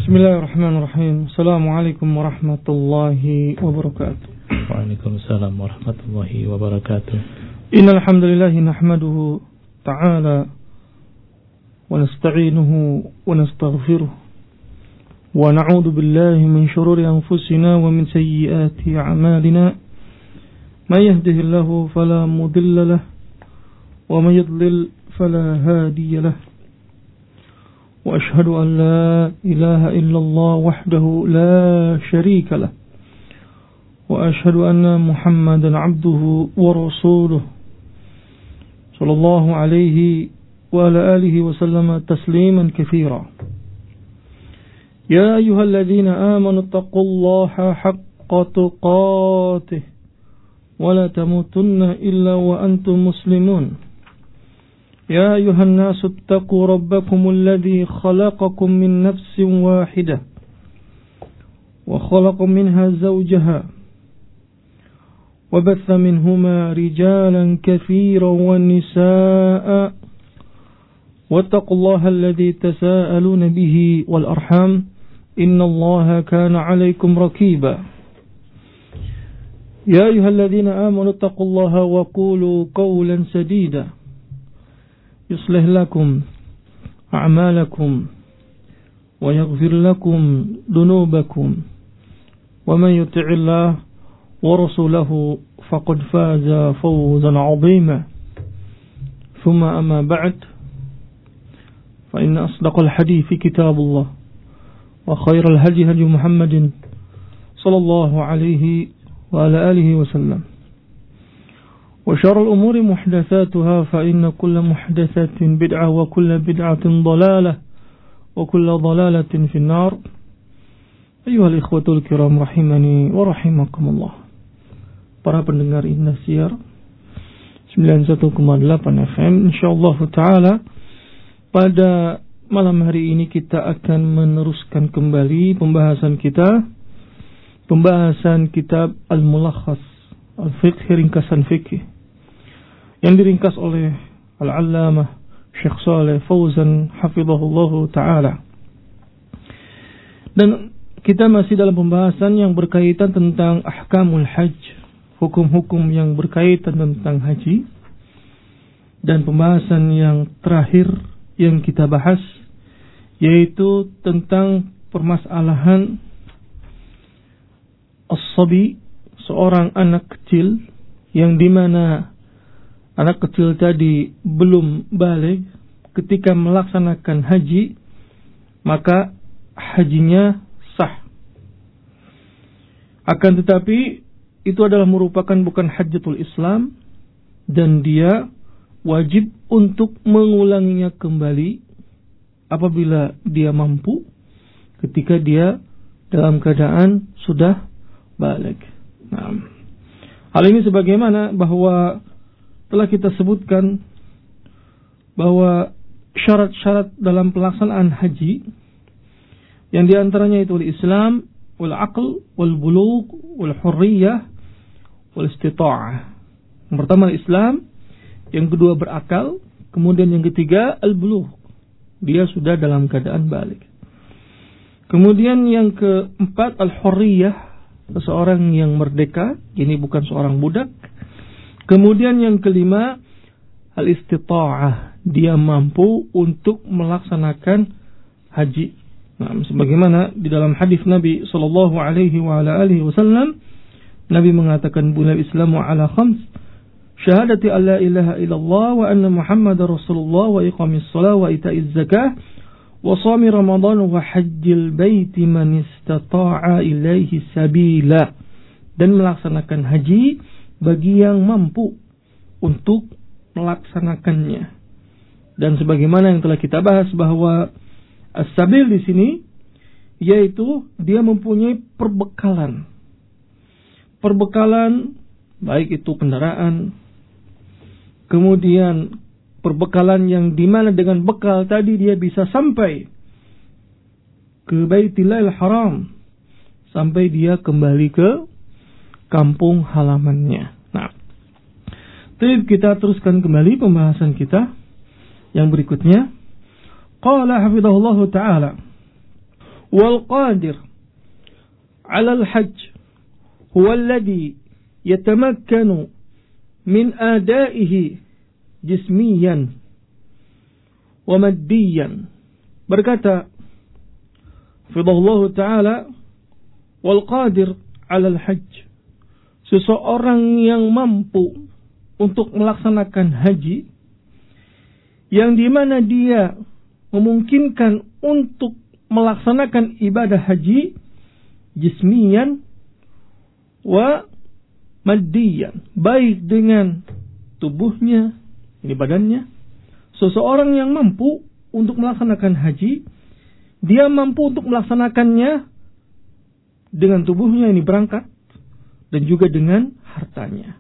Bismillahirrahmanirrahim. Assalamualaikum warahmatullahi wabarakatuh. Waalaikumsalam warahmatullahi wabarakatuh. Innal hamdalillah nahmaduhu ta'ala wa nasta'inuhu wa nastaghfiruh wa na'udzu billahi min shururi anfusina wa min sayyiati a'malina. May yahdihillahu fala mudilla lahu wa may yudlil fala hadiya lahu. وأشهد أن لا إله إلا الله وحده لا شريك له وأشهد أن محمدا عبده ورسوله صلى الله عليه وعلى آله وسلم تسليما كثيرا. يا أيها الذين آمنوا اتقوا الله حق تقاته ولا تموتن إلا وأنتم مسلمون. يا أيها الناس اتقوا ربكم الذي خلقكم من نفس واحدة وخلق منها زوجها وبث منهما رجالا كثيرا والنساء واتقوا الله الذي تساءلون به والأرحام إن الله كان عليكم رقيبا. يا أيها الذين آمنوا اتقوا الله وقولوا قولا سديدا يصلح لكم أعمالكم ويغفر لكم ذنوبكم ومن يطع الله ورسوله فقد فاز فوزا عظيما. ثم أما بعد فإن أصدق الحديث كتاب الله وخير الهدي هدي محمد صلى الله عليه وعلى آله وسلم وشر الأمور محدثاتها فإن كل محدثة بدعة وكل بدعة ضلالة وكل ضلالة في النار. أيها الإخوة الكرام rahimani wa rahimakumullah. Para pendengar Indosiar 91,8 FM, insyaallah taala pada malam hari ini kita akan meneruskan kembali pembahasan kitab Al-Mulakhas Al-Fiqh, ringkasan fikih yang diringkas oleh Al-Allamah Syekh Shalih Fauzan hafizahullahu ta'ala. Dan kita masih dalam pembahasan yang berkaitan tentang ahkamul hajj, hukum-hukum yang berkaitan tentang haji. Dan pembahasan yang terakhir yang kita bahas yaitu tentang permasalahan as-sabi, seorang anak kecil yang dimana anak kecil tadi belum balik ketika melaksanakan haji, maka hajinya sah. Akan tetapi itu adalah merupakan bukan hajjatul Islam dan dia wajib untuk mengulanginya kembali apabila dia mampu ketika dia dalam keadaan sudah balik. Nah, hal ini sebagaimana bahwa telah kita sebutkan bahwa syarat-syarat dalam pelaksanaan haji yang diantaranya itu al-Islam, wal-aql, wal-bulugh, wal-hurriyah, wal-istita'ah. Yang pertama Islam, yang kedua berakal, kemudian yang ketiga al-bulugh, dia sudah dalam keadaan balik. Kemudian yang keempat al-hurriyah, seseorang yang merdeka, ini bukan seorang budak. Kemudian yang kelima al-istita'ah, dia mampu untuk melaksanakan haji. Nah, sebagaimana di dalam hadis Nabi sallallahu alaihi wa ala alihi wasallam, Nabi mengatakan buniyal Islamu ala khams, syahadati alla ilaha illallah wa anna Muhammadar Rasulullah wa iqamis shalah wa ita'iz zakah wa shami ramadan wa hajjil baiti man istata'a ilaihi sabila, dan melaksanakan haji bagi yang mampu untuk melaksanakannya. Dan sebagaimana yang telah kita bahas bahwa as-sabil di sini yaitu dia mempunyai perbekalan baik itu kendaraan, kemudian perbekalan yang dimana dengan bekal tadi dia bisa sampai ke Baitillahil Haram, sampai dia kembali ke kampung halamannya. Nah, kita teruskan kembali pembahasan kita yang berikutnya. Qala hafizahullahu ta'ala, wal qadir 'ala al-hajj huwa alladhi yatamakkanu min adaihi jismiyan wa maddiyan. Berkata Fidahullah Ta'ala, wal qadir 'ala al-hajj, seseorang yang mampu untuk melaksanakan haji, yang dimana dia memungkinkan untuk melaksanakan ibadah haji jismiyan wa maddiyan, baik dengan tubuhnya, ini badannya. Seseorang yang mampu untuk melaksanakan haji, dia mampu untuk melaksanakannya dengan tubuhnya, ini berangkat, dan juga dengan hartanya.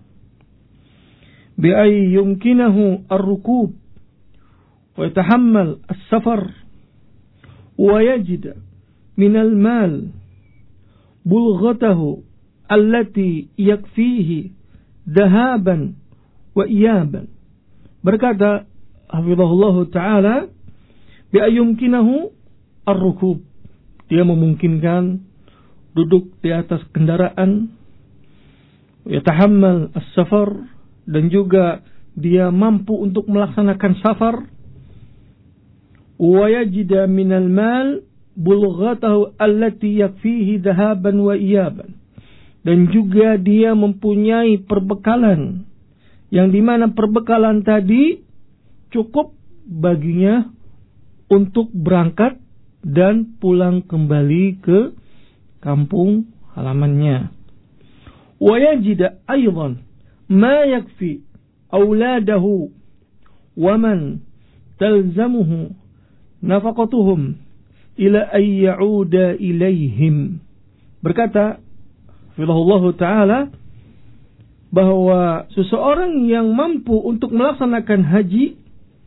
Bi'ay yumkinahu ar-rukub wa yatahammal as-safar wa yajid minal mal bulghatahu allati yakfihi dhahaban wa iyaban. Berkata hafizahullah ta'ala, bi'ayyumkinahu ar-rukub, dia memungkinkan duduk di atas kendaraan, yatahammal as-safar, dan juga dia mampu untuk melaksanakan safar, wa yajida minal mal bulghatahu allati yakfihi dhahaban wa iyaban, dan juga dia mempunyai perbekalan yang dimana perbekalan tadi cukup baginya untuk berangkat dan pulang kembali ke kampung halamannya. Wa yajida aydan ma yakfi auladahu wa man talzamuhu nafaqatuhum ila ay ya'uda ilaihim. Berkata Fidahullah Ta'ala bahwa seseorang yang mampu untuk melaksanakan haji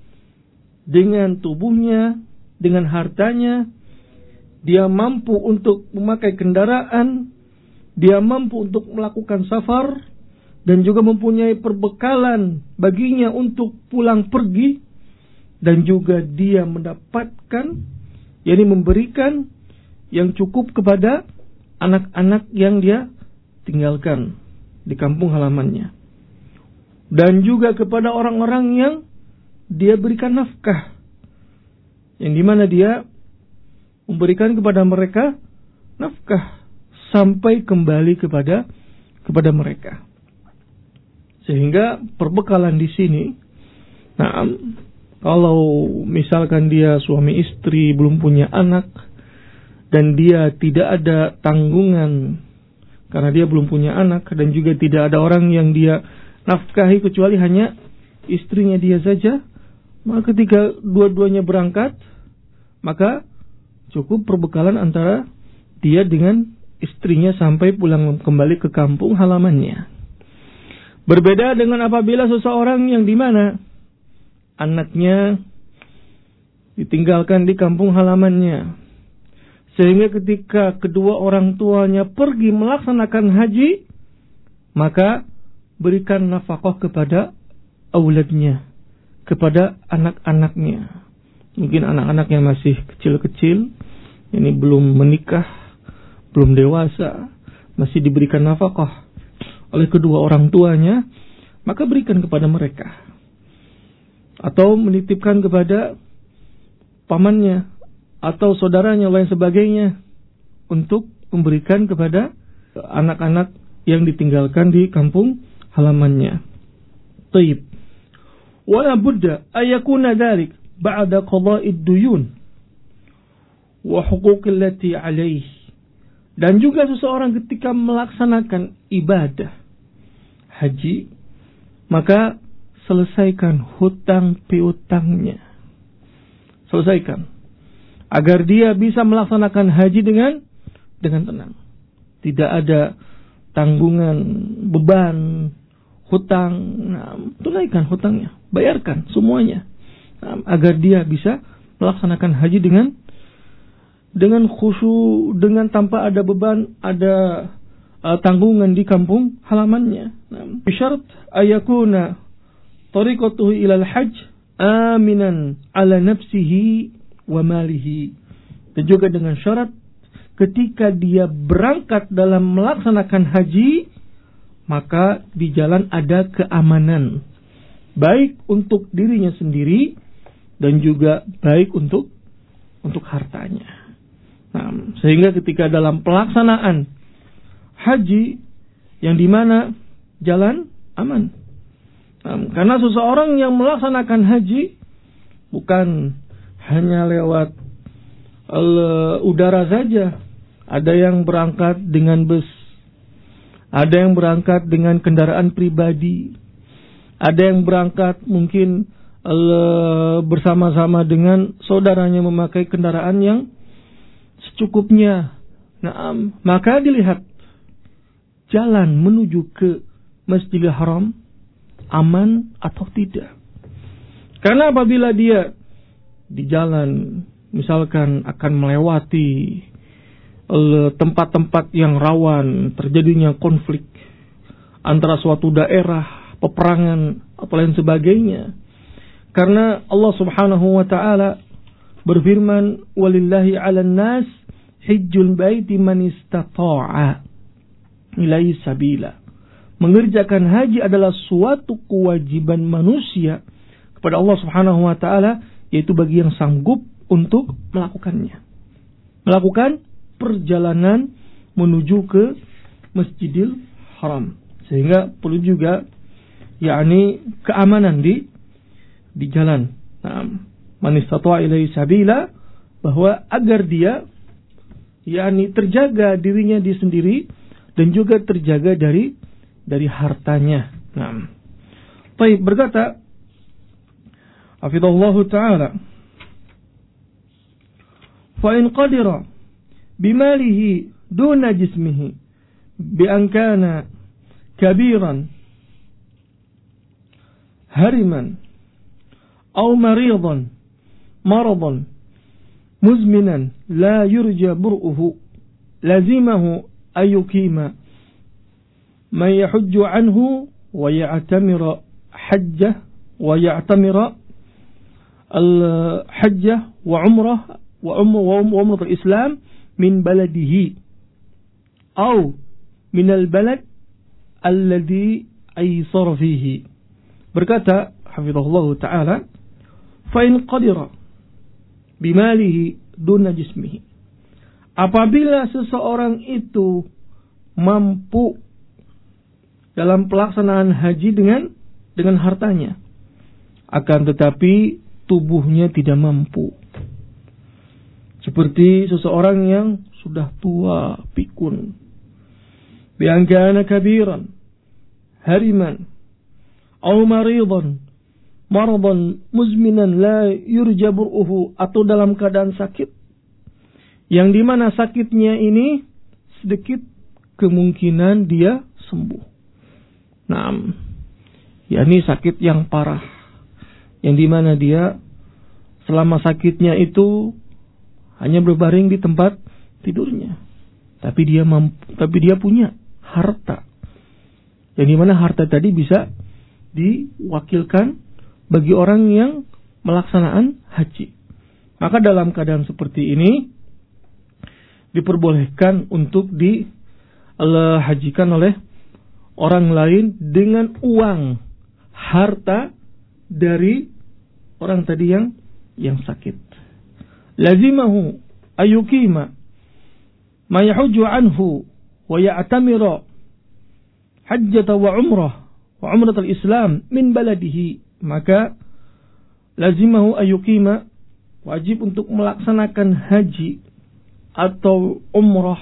dengan tubuhnya, dengan hartanya, dia mampu untuk memakai kendaraan, dia mampu untuk melakukan safar, dan juga mempunyai perbekalan baginya untuk pulang pergi, dan juga dia mendapatkan, yakni memberikan yang cukup kepada anak-anak yang dia tinggalkan di kampung halamannya, dan juga kepada orang-orang yang dia berikan nafkah, yang dimana dia memberikan kepada mereka nafkah sampai kembali kepada mereka. Sehingga perbekalan di sini, nah, kalau misalkan dia suami istri belum punya anak dan dia tidak ada tanggungan karena dia belum punya anak, dan juga tidak ada orang yang dia nafkahi kecuali hanya istrinya dia saja, maka ketika dua-duanya berangkat, maka cukup perbekalan antara dia dengan istrinya sampai pulang kembali ke kampung halamannya. Berbeda dengan apabila seseorang yang dimana anaknya ditinggalkan di kampung halamannya, sehingga ketika kedua orang tuanya pergi melaksanakan haji, maka berikan nafkah kepada auladnya, kepada anak-anaknya. Mungkin anak-anak yang masih kecil-kecil, ini belum menikah, belum dewasa, masih diberikan nafkah oleh kedua orang tuanya, maka berikan kepada mereka. Atau menitipkan kepada pamannya atau saudaranya lain sebagainya untuk memberikan kepada anak-anak yang ditinggalkan di kampung halamannya. Taib. Wala budda ayakuna dzalik ba'da qada'id duyun wa huquqil lati 'alayhi. Dan juga seseorang ketika melaksanakan ibadah haji, maka selesaikan hutang piutangnya. Selesaikan agar dia bisa melaksanakan haji dengan tenang. Tidak ada tanggungan, beban, hutang. Nah, tunaikan hutangnya, bayarkan semuanya. Nah, agar dia bisa melaksanakan haji dengan khusyuk, dengan tanpa ada beban, ada tanggungan di kampung halamannya. Nah, bisyarat ayakuna tariqatuhu ilal hajj aminan ala nafsihi wa malihi. Dan juga dengan syarat ketika dia berangkat dalam melaksanakan haji, maka di jalan ada keamanan, baik untuk dirinya sendiri dan juga baik untuk hartanya. Nah, sehingga ketika dalam pelaksanaan haji yang dimana jalan aman. Karena seseorang yang melaksanakan haji bukan hanya lewat udara saja. Ada yang berangkat dengan bus, ada yang berangkat dengan kendaraan pribadi, ada yang berangkat mungkin bersama-sama dengan saudaranya memakai kendaraan yang secukupnya. Nah, maka dilihat jalan menuju ke Masjidil Haram aman atau tidak. Karena apabila dia di jalan misalkan akan melewati tempat-tempat yang rawan terjadinya konflik antara suatu daerah, peperangan atau lain sebagainya. Karena Allah Subhanahu wa taala berfirman, "Walillahi 'alan nas hajjul baiti man istata'a ilaihi sabila." Mengerjakan haji adalah suatu kewajiban manusia kepada Allah Subhanahu wa taala, yaitu bagi yang sanggup untuk melakukannya. Melakukan perjalanan menuju ke Masjidil Haram. Sehingga perlu juga yakni keamanan di jalan. Nah, man istata'a ilaihi sabila, bahwa agar dia yakni terjaga dirinya di sendiri dan juga terjaga dari hartanya. Nah, baik, berkata hafizallahu ta'ala, fa in qadira bimalihi duna jismihi bi an kana kabiran hariman aw maridan maradan muzminan la yurja bur'uhu lazimahu ayyukima man yahujju anhu wa ya'tamira hajjah wa ya'tamira al-hajjah wa umrah wa umrah al-islam min baladihi aw min al-balad alladhi aysara fihi. Berkata hafizahullah ta'ala, fa in qadira bimalihi duna jismihi, apabila seseorang itu mampu dalam pelaksanaan haji dengan hartanya, akan tetapi tubuhnya tidak mampu. Seperti seseorang yang sudah tua, pikun, bi an kana kabiran hariman aw maridan maradan muzminan la yurja bur'uhu, atau dalam keadaan sakit yang dimana sakitnya ini sedikit kemungkinan dia sembuh. Nah, yakni sakit yang parah, yang dimana dia selama sakitnya itu hanya berbaring di tempat tidurnya, tapi dia punya harta, yang dimana harta tadi bisa diwakilkan bagi orang yang melaksanaan haji. Maka dalam keadaan seperti ini diperbolehkan untuk dihajikan oleh orang lain dengan uang harta dari orang tadi yang sakit. Lazimahu ayyukima ma yahujju anhu wa ya'tamira hajjata wa umrah al-islam min baladihi. Maka lazimahu ayyukima, wajib untuk melaksanakan haji atau umrah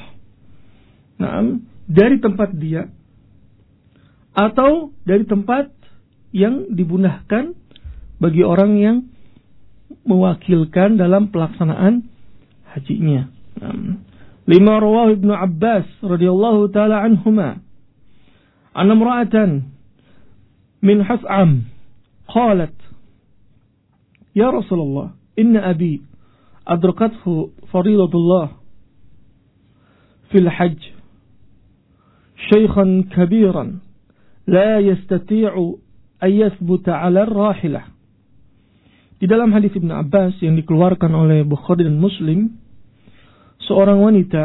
dari tempat dia atau dari tempat yang dibunahkan bagi orang yang mewakilkan dalam pelaksanaan hajinya. Lima rawahu Ibnu Abbas radhiyallahu taala anhuma anna imra'atan min Has'am qalat ya Rasulullah inna abi adrakathu faridatullah fil hajj shaykhan kabiran la yastati'u an yathbuta 'ala ar-rahilah. Di dalam hadis Ibnu Abbas yang dikeluarkan oleh Bukhari dan Muslim, seorang wanita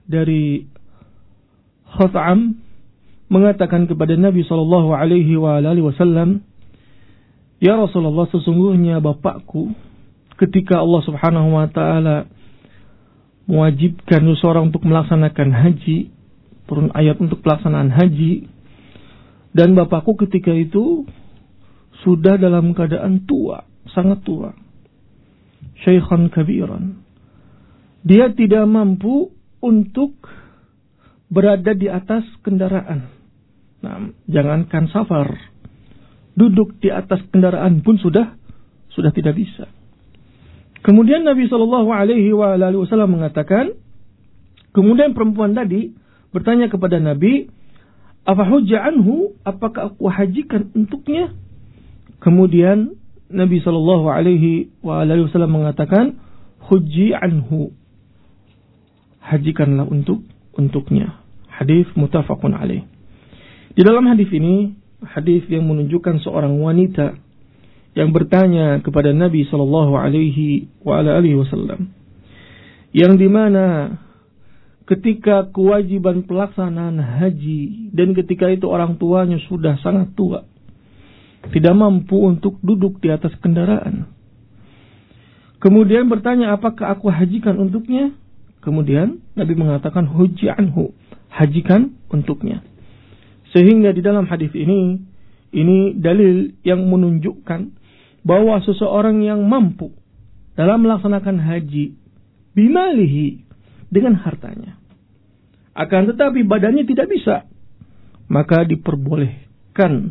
dari Khath'am mengatakan kepada Nabi sallallahu alaihi wasallam, "Ya Rasulullah, sesungguhnya bapakku ketika Allah Subhanahu wa taala mewajibkan seseorang untuk melaksanakan haji, turun ayat untuk pelaksanaan haji, dan bapakku ketika itu sudah dalam keadaan tua, sangat tua. Syaikhan kabiran. Dia tidak mampu untuk berada di atas kendaraan. Nah, jangankan safar, duduk di atas kendaraan pun sudah tidak bisa." Kemudian Nabi sallallahu alaihi wasallam mengatakan, kemudian perempuan tadi bertanya kepada Nabi, "Afa hujja anhu? Apakah aku hajikan untuknya?" Kemudian Nabi sallallahu alaihi wasallam mengatakan, "Hujji anhu." Hajikanlah untuknya. Hadis muttafaqun alaih. Di dalam hadis ini, hadis yang menunjukkan seorang wanita yang bertanya kepada Nabi sallallahu alaihi wasallam, yang dimana ketika kewajiban pelaksanaan haji dan ketika itu orang tuanya sudah sangat tua, tidak mampu untuk duduk di atas kendaraan. Kemudian bertanya, apakah aku hajikan untuknya? Kemudian Nabi mengatakan, hujji anhu, hajikan untuknya. Sehingga di dalam hadis ini dalil yang menunjukkan bahwa seseorang yang mampu dalam melaksanakan haji bimalihi, dengan hartanya, akan tetapi badannya tidak bisa, maka diperbolehkan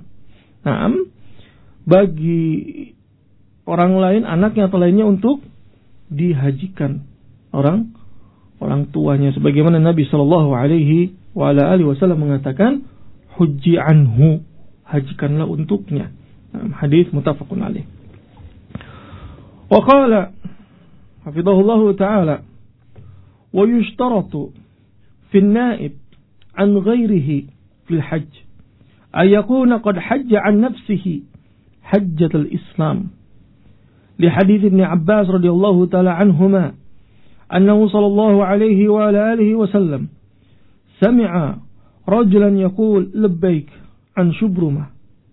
bagi orang lain, anaknya atau lainnya, untuk dihajikan orang tuanya, sebagaimana Nabi sallallahu alaihi wasallam mengatakan, hujji anhu, hajikanlah untuknya. Hadis muttafaqun alaih. Wa qala hafizahullahu ta'ala, wa yushtaratu fi an-na'ib an ghairihi fi al-hajj ay yakuna qad hajja an nafsihi hajjat al-islam li hadits Ibn Abbas radhiyallahu ta'ala anhuma annahu sallallahu alaihi wa alihi wa sallam sami'a rajulan yaqul labbaik an shubrumah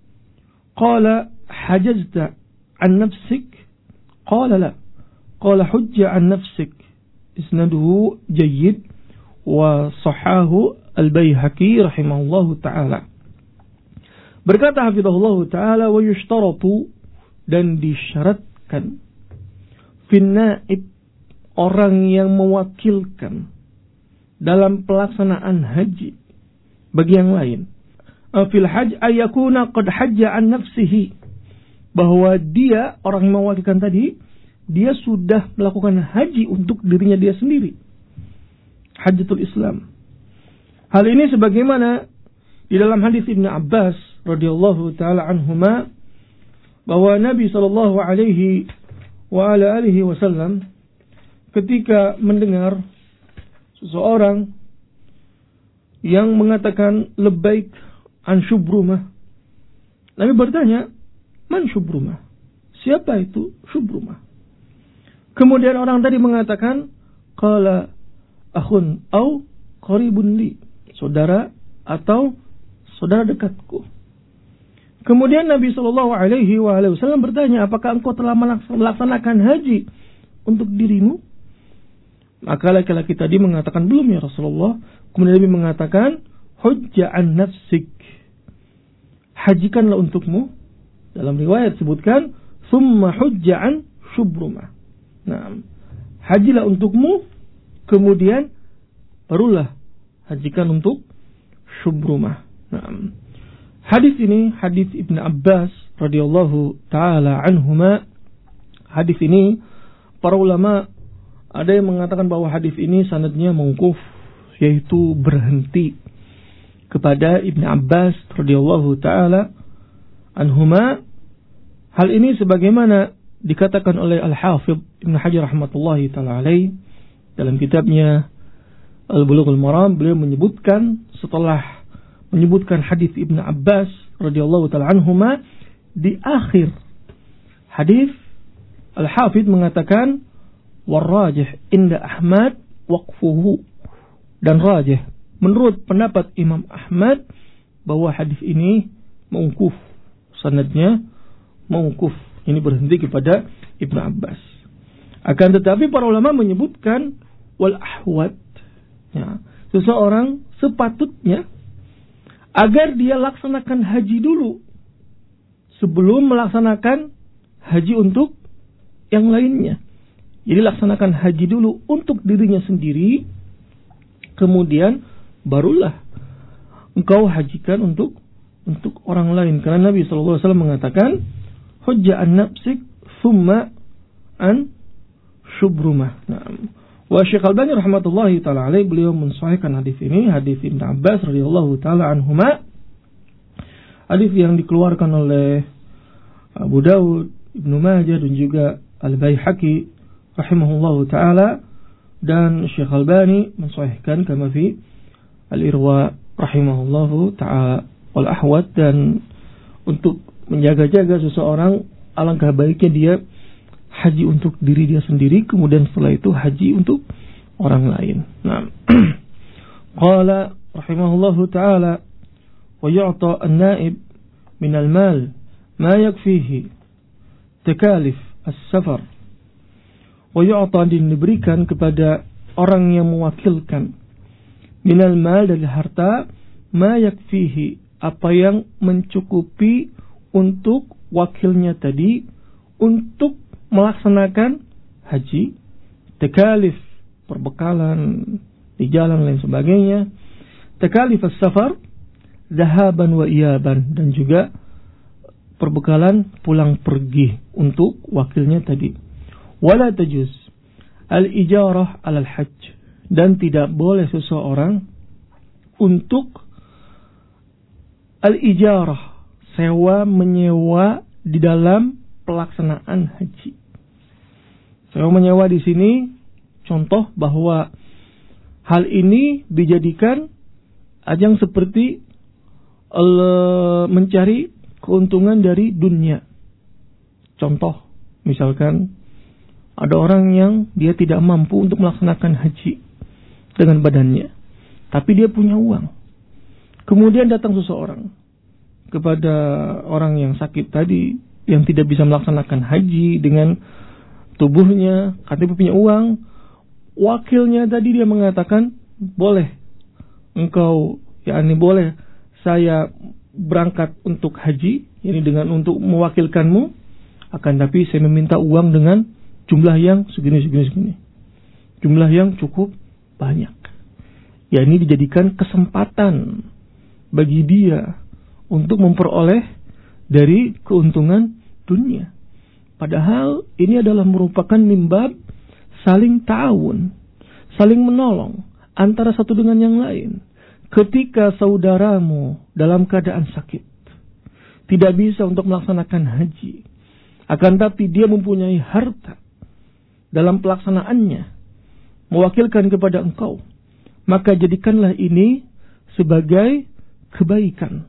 qala hajjta an nafsik qala la qala hujja an nafsik isnaduhu jayyid wa sahahu al-Baihaqi rahimahullahu ta'ala. Berkata hafizahullahu ta'ala, wa yushtaratu, dan disyaratkan, finnaib, orang yang mewakilkan dalam pelaksanaan haji bagi yang lain, fil hajj ayakuna qad hajja an nafsihi, bahwa dia, orang yang mewakilkan tadi, dia sudah melakukan haji untuk dirinya dia sendiri, hajjatul Islam. Hal ini sebagaimana di dalam hadis Ibn Abbas radhiyallahu taala anhuma, bahwa Nabi sallallahu alaihi wasallam ketika mendengar seseorang yang mengatakan labbaik an Shubrumah, Nabi bertanya, man Shubrumah? Siapa itu Shubrumah? Kemudian orang tadi mengatakan, qala akhun au qaribun li, saudara atau saudara dekatku. Kemudian Nabi sallallahu alaihi wasallam bertanya, apakah engkau telah melaksanakan haji untuk dirimu? Maka laki-laki tadi mengatakan, belum ya Rasulullah. Kemudian Nabi mengatakan, hujja an nafsik, hajikanlah untukmu. Dalam riwayat sebutkan, summa hujja an Shubrumah. Nah, hajilah untukmu, kemudian barulah hajikan untuk Shubrumah. Nah, hadis ini hadis Ibn Abbas radhiyallahu taala anhuma. Hadis ini para ulama ada yang mengatakan bahwa hadis ini sanadnya mauquf, yaitu berhenti kepada Ibn Abbas radhiyallahu taala anhuma. Hal ini sebagaimana dikatakan oleh Al-Hafidh Ibn Hajar rahmatullahi ta'ala alaih dalam kitabnya Al-Bulughul Maram. Beliau menyebutkan, setelah menyebutkan hadis Ibn Abbas radhiyallahu ta'ala anhuma, di akhir hadis Al-Hafidh mengatakan, warrajih inda Ahmad waqfuhu, dan rajih menurut pendapat Imam Ahmad bahwa hadis ini mauquf, sanadnya mauquf, ini berhenti kepada Ibnu Abbas. Akan tetapi para ulama menyebutkan wal ahwat, ya, seseorang sepatutnya agar dia laksanakan haji dulu sebelum melaksanakan haji untuk yang lainnya. Jadi laksanakan haji dulu untuk dirinya sendiri, kemudian barulah engkau hajikan untuk orang lain. Karena Nabi SAW mengatakan, hujja an nafsik thumma an syubrumah. Nah, wa Syekh Albani rahmatullahi taala alaih, beliau mensahihkan hadis ini, hadis Ibnu Abbas radhiyallahu taala anhuma, hadis yang dikeluarkan oleh Abu Dawud, Ibnu Majah dan juga Al-Baihaqi rahimahullahu taala, dan Syekh Albani mensahihkan kama fi Al-Irwa rahimahullahu taala. Wal ahwat, dan untuk menjaga-jaga seseorang, alangkah baiknya dia haji untuk diri dia sendiri, kemudian setelah itu haji untuk orang lain. Nah, qala rahimahullahu taala, wa yu'ta an-na'ib min al-mal ma yakfihi takalif as-safar. Wa yu'ta, diberikan kepada orang yang mewakilkan, min al-mal, dari harta, ma yakfihi, apa yang mencukupi untuk wakilnya tadi untuk melaksanakan haji, takalif, perbekalan di jalan lain sebagainya, takalif as-safar, dhahaban wa iyaban, dan juga perbekalan pulang pergi untuk wakilnya tadi. Wala tajuz al-ijarah alal hajj, dan tidak boleh seseorang untuk al-ijarah, sewa menyewa di dalam pelaksanaan haji. Sewa menyewa di sini contoh bahwa hal ini dijadikan ajang seperti mencari keuntungan dari dunia. Contoh, misalkan ada orang yang dia tidak mampu untuk melaksanakan haji dengan badannya, tapi dia punya uang. Kemudian datang seseorang kepada orang yang sakit tadi, yang tidak bisa melaksanakan haji dengan tubuhnya, katanya punya uang. Wakilnya tadi dia mengatakan, boleh engkau, boleh saya berangkat untuk haji, ini dengan untuk mewakilkanmu, akan tapi saya meminta uang dengan jumlah yang segini. Jumlah yang cukup banyak. Ya, ini dijadikan kesempatan bagi dia untuk memperoleh dari keuntungan dunia. Padahal ini adalah merupakan mimbab saling ta'awun, saling menolong antara satu dengan yang lain. Ketika saudaramu dalam keadaan sakit, tidak bisa untuk melaksanakan haji, akan tapi dia mempunyai harta dalam pelaksanaannya, mewakilkan kepada engkau, maka jadikanlah ini sebagai kebaikan.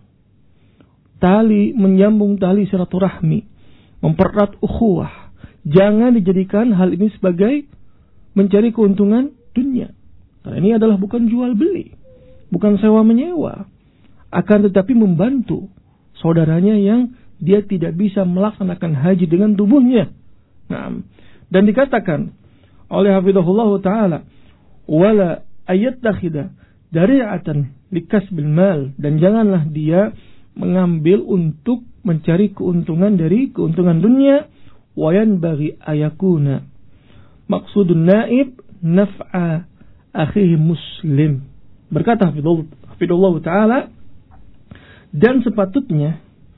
Tali, menyambung tali silaturahmi, mempererat ukhuwah. Jangan dijadikan hal ini sebagai mencari keuntungan dunia. Karena ini adalah bukan jual beli, bukan sewa menyewa, akan tetapi membantu saudaranya yang dia tidak bisa melaksanakan haji dengan tubuhnya. Nah, dan dikatakan oleh hafizahullah taala, wala ayattakhidha dari'atan likasbil mal, dan janganlah dia mengambil untuk mencari keuntungan dari keuntungan dunia. Wayan bagi ayakuna maksudun naib naf'a akhihi muslim. Berkata hafizahullah taala, dan sepatutnya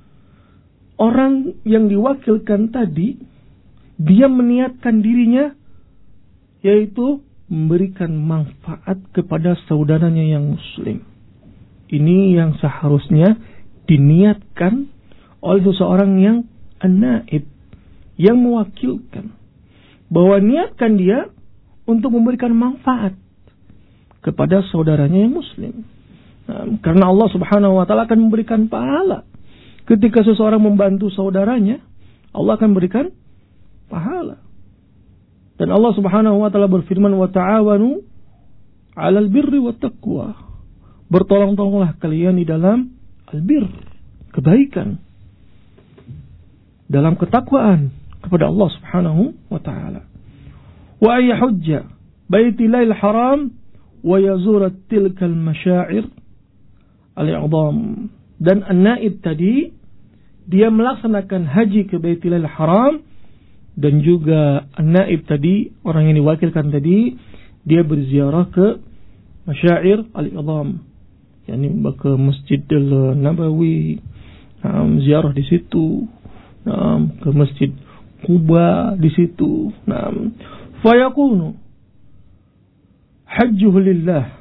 orang yang diwakilkan tadi, dia meniatkan dirinya yaitu memberikan manfaat kepada saudaranya yang muslim. Ini yang seharusnya diniatkan oleh seseorang yang an-naib, yang mewakilkan, bahwa niatkan dia untuk memberikan manfaat kepada saudaranya yang muslim. Nah, karena Allah Subhanahu wa taala akan memberikan pahala ketika seseorang membantu saudaranya, Allah akan berikan pahala. Dan Allah Subhanahu wa taala berfirman, wa ta'awanu 'alal birri wat taqwa. Bertolong-tolonglah kalian di dalam albir, kebaikan, dalam ketakwaan kepada Allah Subhanahu wa taala. Wa ayyahujja baitillahil haram wa yazura tilkal masyair al-'idham. Dan an-naib tadi dia melaksanakan haji ke Baitillahil Haram, dan juga an-naib tadi, orang yang diwakilkan tadi, dia berziarah ke masyair al-'idham, yakni ke Masjidil Nabawi, ziarah di situ, ke Masjid Quba di situ. Fayakunu hajjuhu lillah,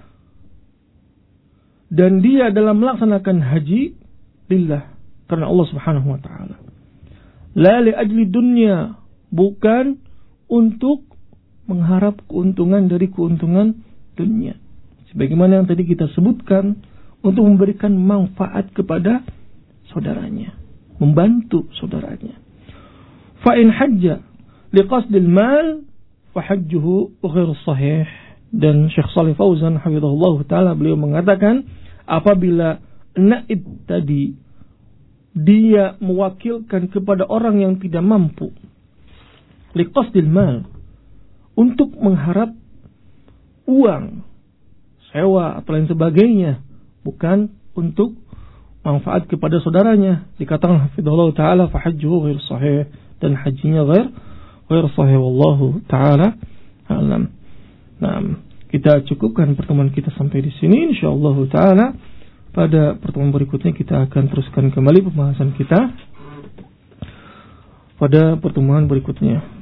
dan dia dalam melaksanakan haji lillah, karena Allah Subhanahu wa taala. La li ajli dunya, bukan untuk mengharap keuntungan dari keuntungan dunia. Sebagaimana yang tadi kita sebutkan, untuk memberikan manfaat kepada saudaranya, membantu saudaranya. Fa in hajja liqasdil mal fa hajjuhu ghairu sahih. Dan Syekh Shalih Fauzan hafizahullah taala, beliau mengatakan, apabila naib tadi dia mewakilkan kepada orang yang tidak mampu, liqasdil mal, untuk mengharap uang, sewa atau lain sebagainya, bukan untuk manfaat kepada saudaranya, dikatakan hafizahullah taala fa hajjuhu ghairu sahih, dan hajinya ghair sahih, wallahu taala alam. Nah, kita cukupkan pertemuan kita sampai di sini. Insyaallah taala pada pertemuan berikutnya kita akan teruskan kembali pembahasan kita pada pertemuan berikutnya.